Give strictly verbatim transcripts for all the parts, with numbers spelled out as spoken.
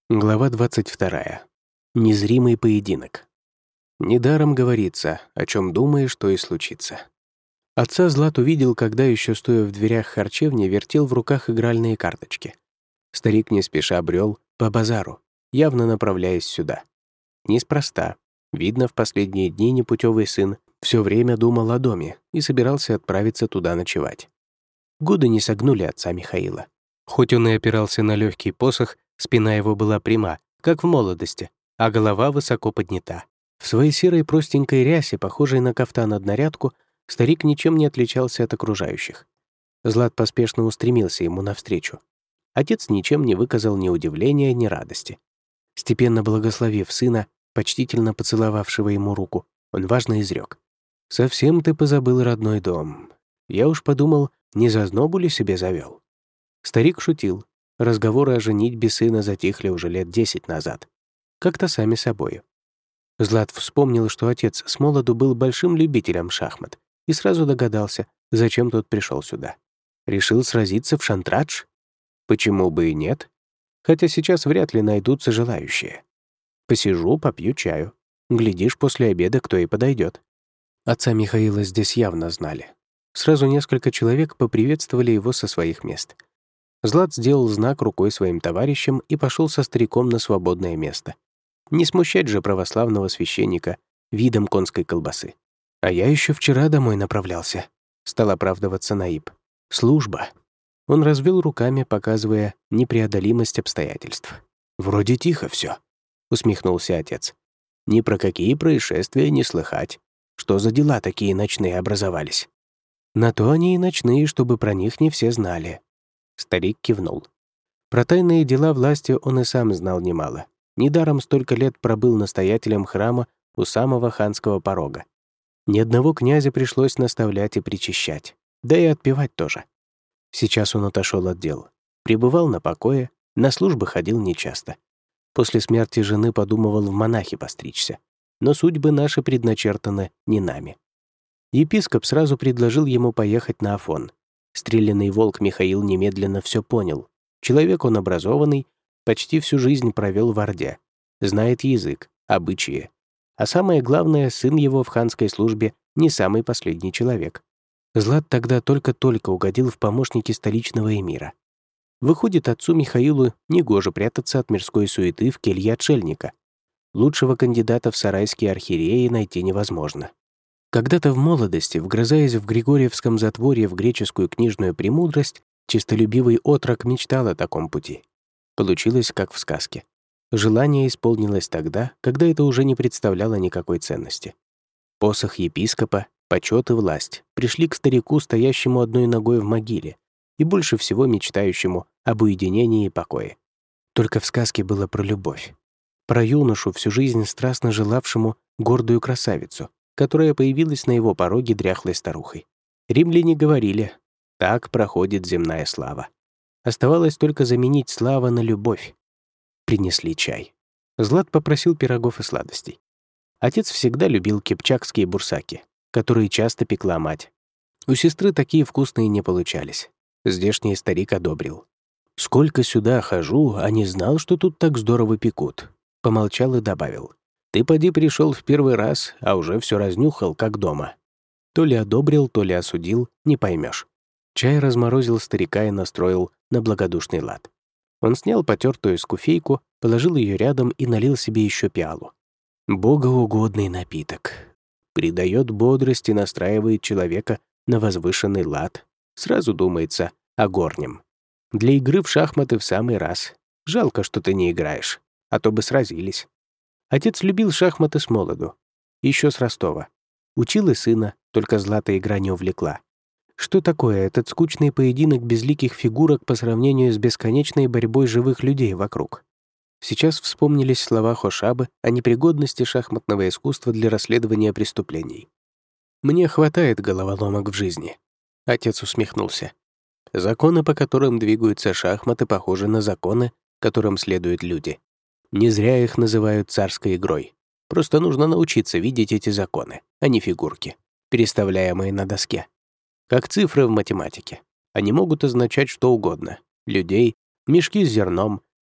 Глава двадцать вторая. Незримый поединок. Недаром говорится, о чем думаешь, то и случится. Отца Злат увидел, когда еще стоя в дверях харчевни, вертел в руках игральные карточки. Старик не спеша брел по базару, явно направляясь сюда. Неспроста. Видно, в последние дни непутевый сын все время думал о доме и собирался отправиться туда ночевать. Годы не согнули отца Михаила. Хоть он и опирался на легкий посох, спина его была пряма, как в молодости, а голова высоко поднята. В своей серой простенькой рясе, похожей на кафтан-однорядку, старик ничем не отличался от окружающих. Злат поспешно устремился ему навстречу. Отец ничем не выказал ни удивления, ни радости. Степенно благословив сына, почтительно поцеловавшего ему руку, он важно изрек: «Совсем ты позабыл родной дом. Я уж подумал, не зазнобу ли себе завел». Старик шутил. Разговоры о женитьбе сына затихли уже лет десять назад. Как-то сами собою. Злат вспомнил, что отец с молоду был большим любителем шахмат, и сразу догадался, зачем тот пришел сюда. Решил сразиться в шантрадж? Почему бы и нет? Хотя сейчас вряд ли найдутся желающие. Посижу, попью чаю. Глядишь, после обеда кто и подойдет. Отца Михаила здесь явно знали. Сразу несколько человек поприветствовали его со своих мест. Злат сделал знак рукой своим товарищам и пошел со стариком на свободное место. Не смущать же православного священника видом конской колбасы. «А я еще вчера домой направлялся», — стал оправдываться Наиб. «Служба». Он развел руками, показывая непреодолимость обстоятельств. «Вроде тихо все», — усмехнулся отец. «Ни про какие происшествия не слыхать. Что за дела такие ночные образовались?» «На то они и ночные, чтобы про них не все знали». Старик кивнул. Про тайные дела власти он и сам знал немало. Недаром столько лет пробыл настоятелем храма у самого ханского порога. Ни одного князя пришлось наставлять и причащать, да и отпевать тоже. Сейчас он отошел от дел. Пребывал на покое, на службы ходил нечасто. После смерти жены подумывал в монахи постричься. Но судьбы наши предначертаны не нами. Епископ сразу предложил ему поехать на Афон. Стрелянный волк Михаил немедленно все понял. Человек он образованный, почти всю жизнь провел в Орде. Знает язык, обычаи. А самое главное, сын его в ханской службе не самый последний человек. Злат тогда только-только угодил в помощники столичного эмира. Выходит, отцу Михаилу негоже прятаться от мирской суеты в келье отшельника. Лучшего кандидата в сарайские архиереи найти невозможно. Когда-то в молодости, вгрызаясь в Григорьевском затворье в греческую книжную премудрость, честолюбивый отрок мечтал о таком пути. Получилось, как в сказке. Желание исполнилось тогда, когда это уже не представляло никакой ценности. Посох епископа, почет и власть пришли к старику, стоящему одной ногой в могиле, и больше всего мечтающему об уединении и покое. Только в сказке было про любовь. Про юношу, всю жизнь страстно желавшему гордую красавицу, которая появилась на его пороге дряхлой старухой. Римляне говорили: «Так проходит земная слава». Оставалось только заменить слава на любовь. Принесли чай. Злат попросил пирогов и сладостей. Отец всегда любил кипчакские бурсаки, которые часто пекла мать. У сестры такие вкусные не получались. Здешний старик одобрил. «Сколько сюда хожу, а не знал, что тут так здорово пекут». Помолчал и добавил: «Ты поди пришел в первый раз, а уже все разнюхал, как дома». То ли одобрил, то ли осудил, не поймешь. Чай разморозил старика и настроил на благодушный лад. Он снял потертую скуфейку, положил ее рядом и налил себе еще пиалу. Богоугодный напиток. Придает бодрость и настраивает человека на возвышенный лад. Сразу думается о горнем. Для игры в шахматы в самый раз. Жалко, что ты не играешь, а то бы сразились. Отец любил шахматы с молоду. Еще с Ростова. Учил и сына, только Злата игра не увлекла. Что такое этот скучный поединок безликих фигурок по сравнению с бесконечной борьбой живых людей вокруг? Сейчас вспомнились слова Хошабы о непригодности шахматного искусства для расследования преступлений. «Мне хватает головоломок в жизни», — отец усмехнулся. «Законы, по которым двигаются шахматы, похожи на законы, которым следуют люди. Не зря их называют царской игрой. Просто нужно научиться видеть эти законы, а не фигурки, переставляемые на доске. Как цифры в математике. Они могут означать что угодно. Людей, мешки с зерном,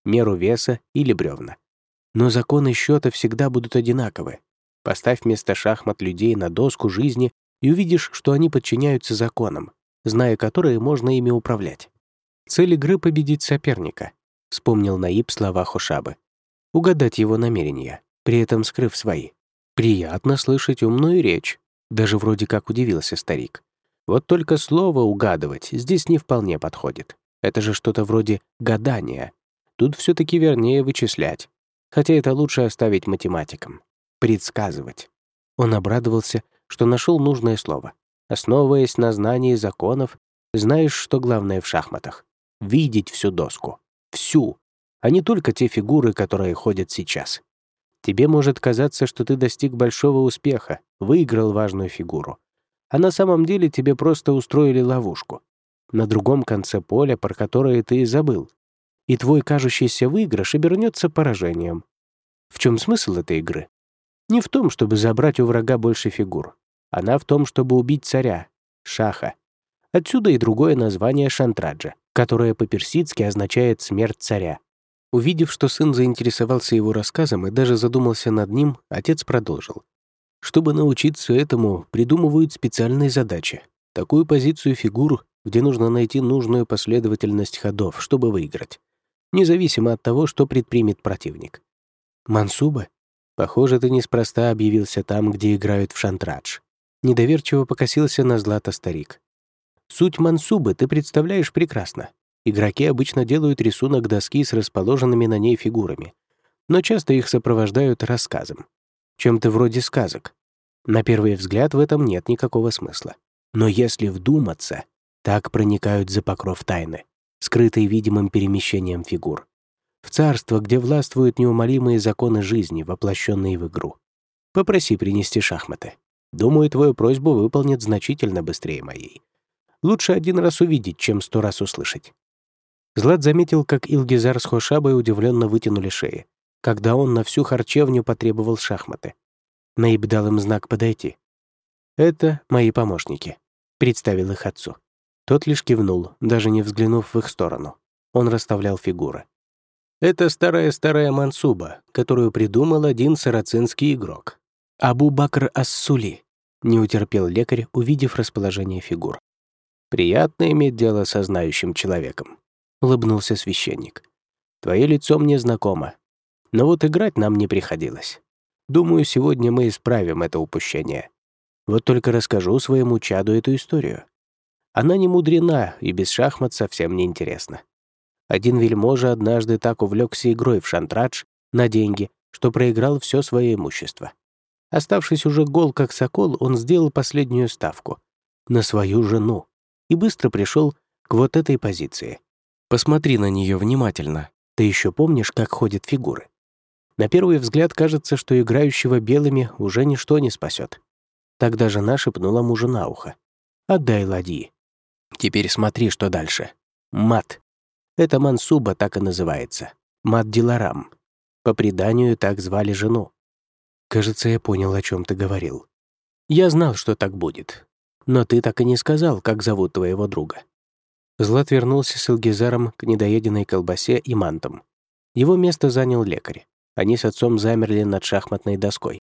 меру веса или бревна. Но законы счета всегда будут одинаковы. Поставь вместо шахмат людей на доску жизни и увидишь, что они подчиняются законам, зная которые можно ими управлять. Цель игры — победить соперника, вспомнил Наиб слова Хошабы. Угадать его намерения, при этом скрыв свои. Приятно слышать умную речь, даже вроде как удивился старик. Вот только слово «угадывать» здесь не вполне подходит. Это же что-то вроде гадания. Тут все-таки вернее вычислять. Хотя это лучше оставить математикам. Предсказывать. Он обрадовался, что нашел нужное слово. Основываясь на знании законов, знаешь, что главное в шахматах? Видеть всю доску. Всю. А не только те фигуры, которые ходят сейчас. Тебе может казаться, что ты достиг большого успеха, выиграл важную фигуру. А на самом деле тебе просто устроили ловушку. На другом конце поля, про которое ты и забыл. И твой кажущийся выигрыш обернется поражением. В чем смысл этой игры? Не в том, чтобы забрать у врага больше фигур. Она в том, чтобы убить царя, шаха. Отсюда и другое название шантраджа, которое по-персидски означает «смерть царя». Увидев, что сын заинтересовался его рассказом и даже задумался над ним, отец продолжил. Чтобы научиться этому, придумывают специальные задачи. Такую позицию фигур, где нужно найти нужную последовательность ходов, чтобы выиграть. Независимо от того, что предпримет противник. Мансуба? Похоже, ты неспроста объявился там, где играют в шантрадж. Недоверчиво покосился на Злата старик. Суть мансубы ты представляешь прекрасно. Игроки обычно делают рисунок доски с расположенными на ней фигурами, но часто их сопровождают рассказом. Чем-то вроде сказок. На первый взгляд в этом нет никакого смысла. Но если вдуматься, так проникают за покров тайны, скрытой видимым перемещением фигур. В царство, где властвуют неумолимые законы жизни, воплощенные в игру. Попроси принести шахматы. Думаю, твою просьбу выполнят значительно быстрее моей. Лучше один раз увидеть, чем сто раз услышать. Злат заметил, как Илгизар с Хошабой удивленно вытянули шеи, когда он на всю харчевню потребовал шахматы. Наиб дал им знак подойти. «Это мои помощники», — представил их отцу. Тот лишь кивнул, даже не взглянув в их сторону. Он расставлял фигуры. Это старая-старая мансуба, которую придумал один сарацинский игрок. Абу-Бакр ас-Сули, не утерпел лекарь, увидев расположение фигур. «Приятно иметь дело со знающим человеком», — улыбнулся священник. «Твое лицо мне знакомо, но вот играть нам не приходилось. Думаю, сегодня мы исправим это упущение. Вот только расскажу своему чаду эту историю. Она не мудрена и без шахмат совсем не интересна. Один вельможа однажды так увлекся игрой в шантрадж на деньги, что проиграл все свое имущество. Оставшись уже гол как сокол, он сделал последнюю ставку на свою жену и быстро пришел к вот этой позиции. Посмотри на нее внимательно. Ты еще помнишь, как ходят фигуры? На первый взгляд кажется, что играющего белыми уже ничто не спасет. Тогда жена шепнула мужу на ухо. «Отдай ладьи. Теперь смотри, что дальше. Мат. Это мансуба так и называется. Мат-Диларам. По преданию, так звали жену. Кажется, я понял, о чем ты говорил. Я знал, что так будет. Но ты так и не сказал, как зовут твоего друга». Злат вернулся с Илгизаром к недоеденной колбасе и мантам. Его место занял лекарь. Они с отцом замерли над шахматной доской.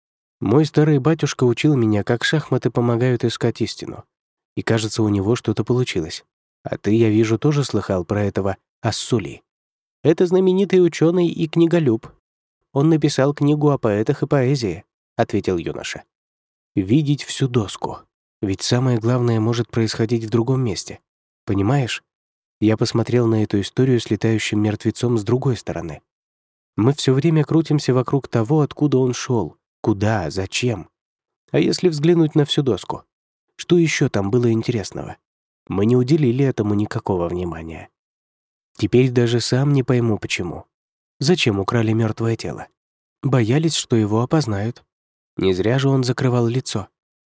Мой старый батюшка учил меня, как шахматы помогают искать истину. И кажется, у него что-то получилось. А ты, я вижу, тоже слыхал про этого Ас-Сули. Это знаменитый ученый и книголюб. Он написал книгу о поэтах и поэзии, ответил юноша. Видеть всю доску. Ведь самое главное может происходить в другом месте. Понимаешь? Я посмотрел на эту историю с летающим мертвецом с другой стороны. Мы все время крутимся вокруг того, откуда он шел, куда, зачем. А если взглянуть на всю доску? Что еще там было интересного? Мы не уделили этому никакого внимания. Теперь даже сам не пойму, почему. Зачем украли мертвое тело? Боялись, что его опознают. Не зря же он закрывал лицо.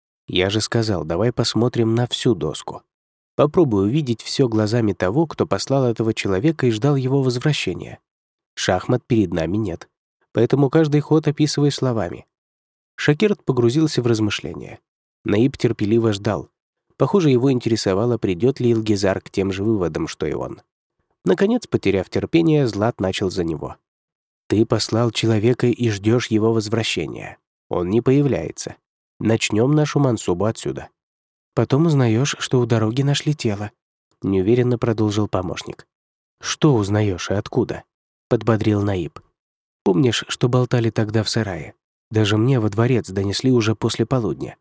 Я же сказал, давай посмотрим на всю доску. Попробуй увидеть все глазами того, кто послал этого человека и ждал его возвращения. Шахмат перед нами нет, поэтому каждый ход описывай словами. Шакирт погрузился в размышления. Наиб терпеливо ждал. Похоже, его интересовало, придет ли Илгизар к тем же выводам, что и он. Наконец, потеряв терпение, Злат начал за него. «Ты послал человека и ждешь его возвращения. Он не появляется. Начнем нашу мансубу отсюда». «Потом узнаешь, что у дороги нашли тело», — неуверенно продолжил помощник. «Что узнаешь и откуда?» — подбодрил Наиб. «Помнишь, что болтали тогда в сарае? Даже мне во дворец донесли уже после полудня.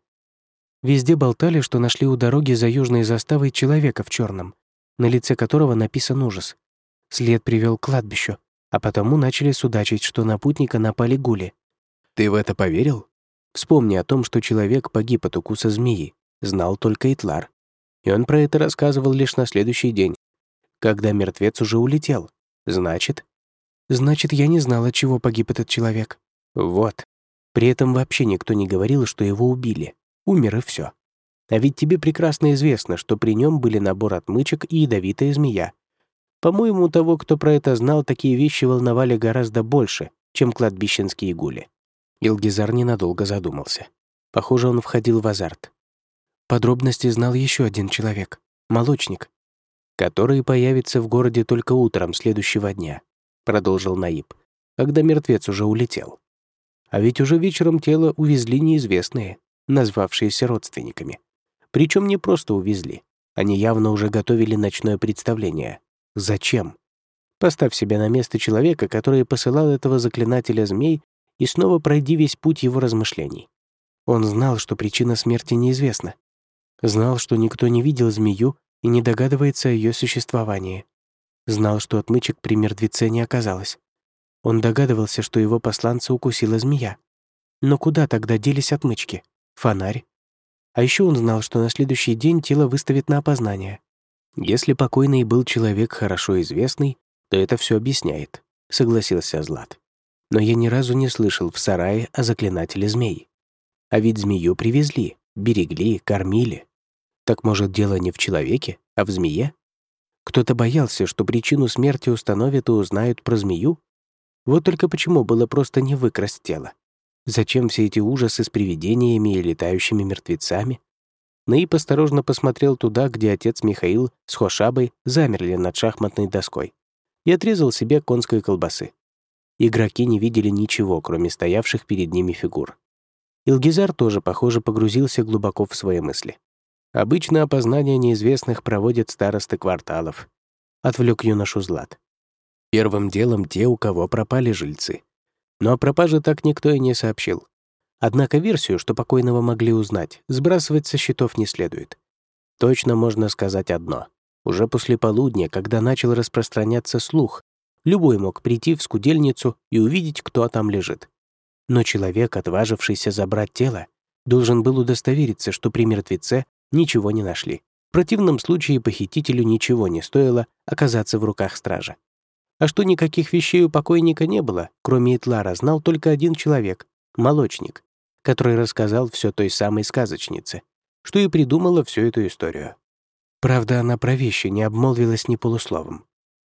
Везде болтали, что нашли у дороги за южной заставой человека в черном, на лице которого написан ужас. След привел к кладбищу, а потому начали судачить, что на путника напали гули. Ты в это поверил? Вспомни о том, что человек погиб от укуса змеи, знал только Итлар. И он про это рассказывал лишь на следующий день, когда мертвец уже улетел. Значит? Значит, я не знала, от чего погиб этот человек. Вот. При этом вообще никто не говорил, что его убили. Умер и все. А ведь тебе прекрасно известно, что при нем были набор отмычек и ядовитая змея. По-моему, того, кто про это знал, такие вещи волновали гораздо больше, чем кладбищенские гули. Илгизар ненадолго задумался. Похоже, он входил в азарт. Подробности знал еще один человек — молочник, который появится в городе только утром следующего дня, продолжил Наиб, когда мертвец уже улетел. А ведь уже вечером тело увезли неизвестные, назвавшиеся родственниками. Причем не просто увезли. Они явно уже готовили ночное представление. Зачем? Поставь себя на место человека, который посылал этого заклинателя змей, и снова пройди весь путь его размышлений. Он знал, что причина смерти неизвестна. Знал, что никто не видел змею и не догадывается о ее существовании. Знал, что отмычек при мертвеце не оказалось. Он догадывался, что его посланца укусила змея. Но куда тогда делись отмычки? Фонарь? А еще он знал, что на следующий день тело выставят на опознание. Если покойный был человек хорошо известный, то это все объясняет, согласился Злат. Но я ни разу не слышал в сарае о заклинателе змей. А ведь змею привезли, берегли, кормили. Так может, дело не в человеке, а в змее? Кто-то боялся, что причину смерти установят и узнают про змею? Вот только почему было просто не выкрасть тело? Зачем все эти ужасы с привидениями и летающими мертвецами? Наиб осторожно посмотрел туда, где отец Михаил с Хошабой замерли над шахматной доской, и отрезал себе конской колбасы. Игроки не видели ничего, кроме стоявших перед ними фигур. Илгизар тоже, похоже, погрузился глубоко в свои мысли. Обычно опознание неизвестных проводят старосты кварталов. Отвлек юношу Злат. Первым делом те, у кого пропали жильцы. Но о пропаже так никто и не сообщил. Однако версию, что покойного могли узнать, сбрасывать со счетов не следует. Точно можно сказать одно. Уже после полудня, когда начал распространяться слух, любой мог прийти в скудельницу и увидеть, кто там лежит. Но человек, отважившийся забрать тело, должен был удостовериться, что при мертвеце ничего не нашли. В противном случае похитителю ничего не стоило оказаться в руках стража. А что никаких вещей у покойника не было, кроме Итлара, знал только один человек — молочник, который рассказал все той самой сказочнице, что и придумала всю эту историю. Правда, она про вещи не обмолвилась ни полусловом.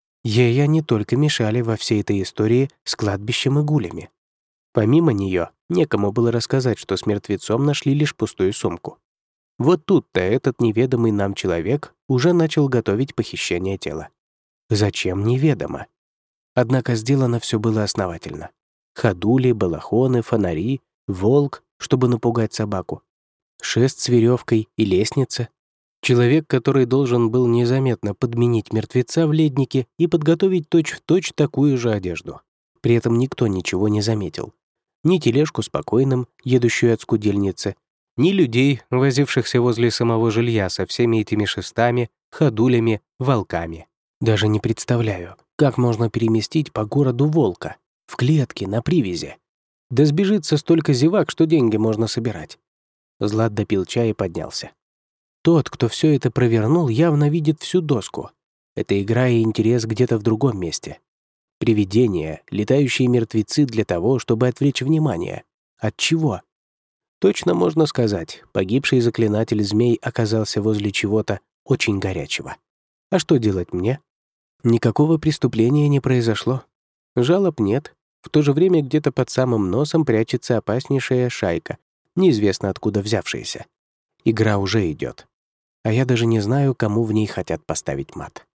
Ей они только мешали во всей этой истории с кладбищем и гулями. Помимо нее, некому было рассказать, что с мертвецом нашли лишь пустую сумку. Вот тут-то этот неведомый нам человек уже начал готовить похищение тела. Зачем, неведомо. Однако сделано все было основательно. Ходули, балахоны, фонари, волк, чтобы напугать собаку, шест с веревкой и лестница. Человек, который должен был незаметно подменить мертвеца в леднике и подготовить точь-в-точь такую же одежду. При этом никто ничего не заметил. Ни тележку с покойным, едущую от скудельницы, ни людей, возившихся возле самого жилья со всеми этими шестами, ходулями, волками. Даже не представляю, как можно переместить по городу волка, в клетке, на привязи. Да сбежится столько зевак, что деньги можно собирать. Злат допил чай и поднялся. Тот, кто все это провернул, явно видит всю доску. Это игра и интерес где-то в другом месте. Привидения, летающие мертвецы для того, чтобы отвлечь внимание. От чего? Точно можно сказать, погибший заклинатель змей оказался возле чего-то очень горячего. А что делать мне? Никакого преступления не произошло. Жалоб нет. В то же время где-то под самым носом прячется опаснейшая шайка, неизвестно откуда взявшаяся. Игра уже идет. А я даже не знаю, кому в ней хотят поставить мат.